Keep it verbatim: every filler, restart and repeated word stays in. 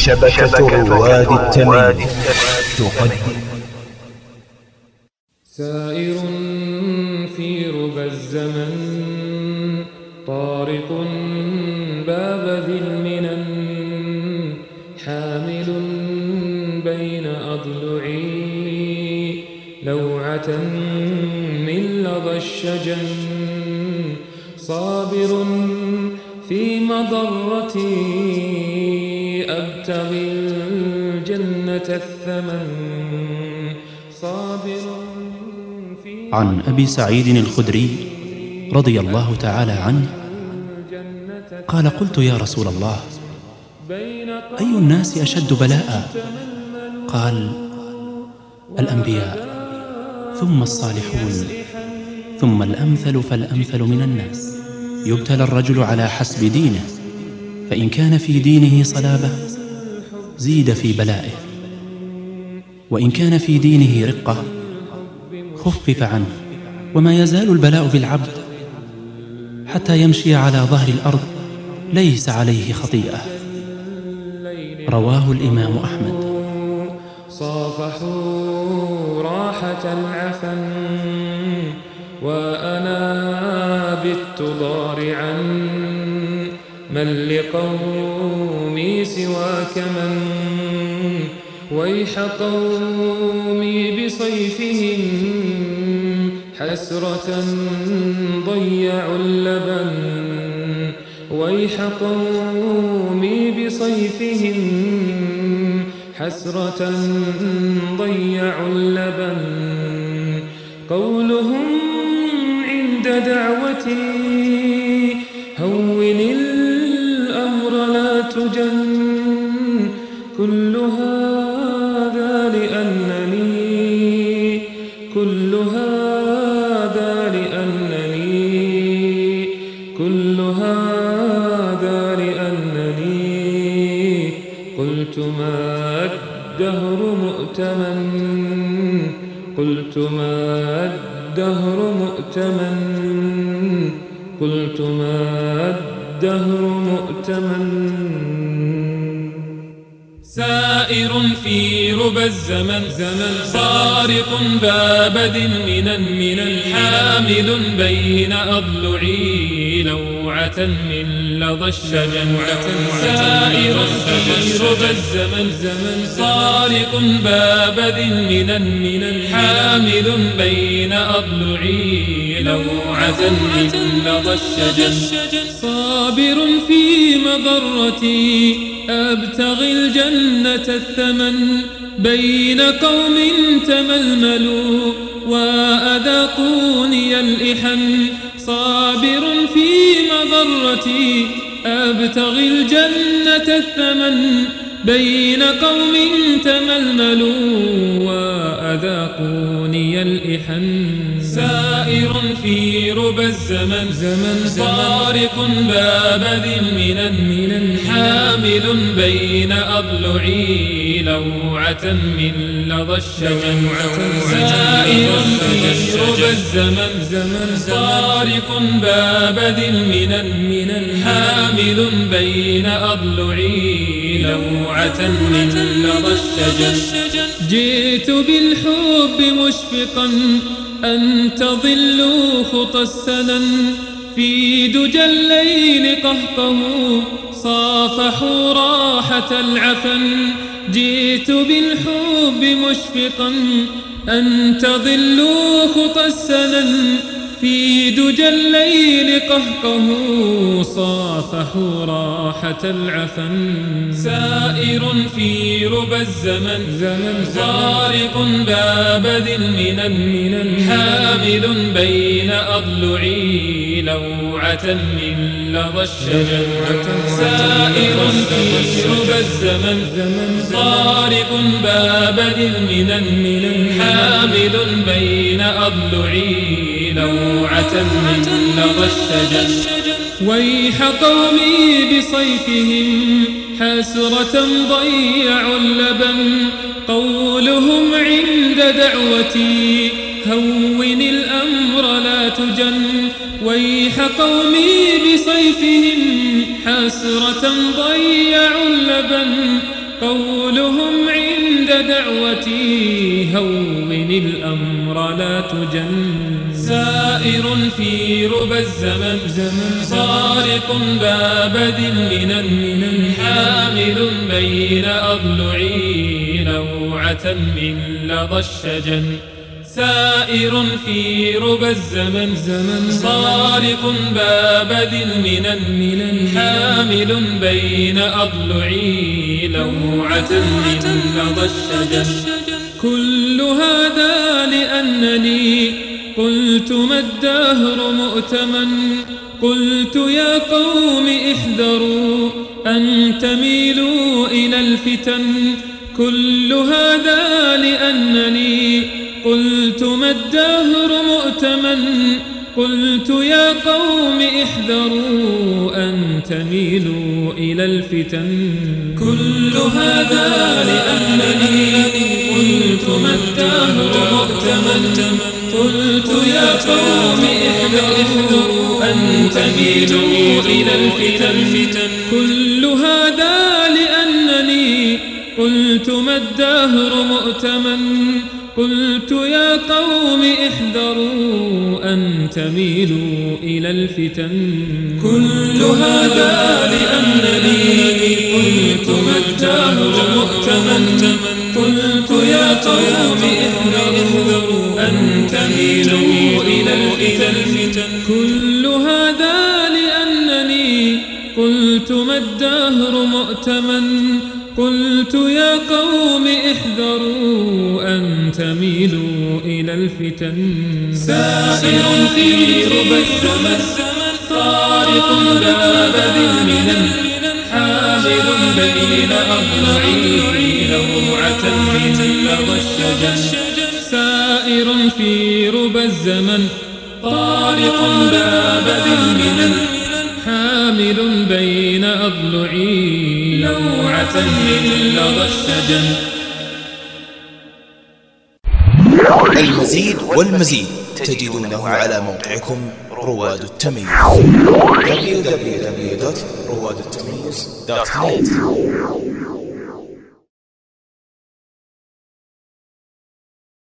شبكة رواد التميم تقدم. سائر في ربى الزمن طارق باب ذي المنن حامل بين أضلعي لوعة من لظى الشجن صابر في مضرتي أبتغي الجنة الثمن صابر. عن أبي سعيد الخدري رضي الله تعالى عنه قال: قلت يا رسول الله، أي الناس أشد بلاء؟ قال: الأنبياء ثم الصالحون ثم الأمثل فالأمثل من الناس. يبتلى الرجل على حسب دينه، فإن كان في دينه صلابة زيد في بلائه، وإن كان في دينه رقة خفف عنه. وما يزال البلاء بالعبد حتى يمشي على ظهر الأرض ليس عليه خطيئة. رواه الإمام أحمد. صافحوا راحة العفن وأنا بت ضارعا من لقومي سواك من ويح قومي بصيفهم حسرة ضيعوا اللبن ويح قومي بصيفهم حسرة ضيعوا اللبن. قولهم عند دعوتي هون الأمر لا تجن كل هذا لأنني كل هذا لأنني كل هذا لأنني قلت ما الدهر مؤتمن قلت ما الدهر مؤتمن قلت ما الدهر مؤتمن. سائر في ربى الزمن زمن صارق باب ذي المنن من حامل بين أضلعي لوعة من لظى الشجن. سائر في ربى الزمن زمن صارق باب ذي المنن من حامل بين أضلعي لوعة من لظى الشجن. صابر في مضرتي أبتغي الجنة الثمن بين قوم تململوا وأذاقوني الإحن. صابر في مضرتي أبتغي الجنة الثمن بين قوم تململوا وأذاقوني الإحن. سائر في ربى الزمن زمن طارق باب ذي المنن حامل بين أضلعي لوعة من لظى الشجن. سائر في ربى الزمن زمن طارق باب ذي المنن حامل بين أضلعي لوعة من لظى الشجن. جئت بالحب مشفقا أن تضلوا خطى السنن في دجى الليل قهقهوا صافحوا راحة العفن. جئت بالحب مشفقا أن تضلوا خطى السنن في دجى الليل قهقهوا صافحوا راحة العفن. سائر في ربى الزمن زمن طارق باب ذي المنن حامل بين أضلعي لوعة من لظى الشجن. سائر في ربى الزمن زمن طارق باب ذي المنن حامل بين أضلعي لوعة من لظى الشجن. ويح قومي بصيفهم حسرة ضيعوا اللبن. قولهم عند دعوتي هون الأمر لا تجن. ويح قومي بصيفهم حسرة ضيعوا اللبن. قولهم عند دعوتي هون الأمر لا تجن. سائر في ربى الزمن زمن طارق باب ذي المنن حامل بين أضلعي لوعة من لظى الشجن. سائر في ربى الزمن زمن طارق باب ذي المنن حامل بين أضلعي لوعة من لظى الشجن. كل هذا لأنني قلت ما الدهر مؤتمن. قلت يا قوم احذروا أن تميلوا إلى الفتن. كل هذا لأنني قلت ما الدهر مؤتمن. قلت يا قوم احذروا أن تميلوا إلى الفتن. كل هذا لأنني قلت ما الدهر مؤتمن. قلت يا قوم احذروا أن تميلوا إلى الفتن. كل هذا لأنني قلت ما الدهر مؤتمن. قلت يا قوم احذروا أن تميلوا إلى الفتن. كل هذا لأنني قلت ما الدهر مؤتمن. قلت يا قوم احذروا أن تميلوا إلى الفتن. كل هذا لأنني قلت ما الدهر مؤتمن. قلت يا قوم احذروا أن تميلوا إلى الفتن. سائر في ربى الزمن طارق باب ذي المنن حامل بين أضلعي لوعة من لظى الشجن. سائر في ربى الزمن طارق باب ذي المنن حامل بين أضلعي لوعة من لظى الشجن. المزيد والمزيد تجدونه على موقعكم رواد التميز دبليو دبليو دبليو دوت رواد التميز دوت نت.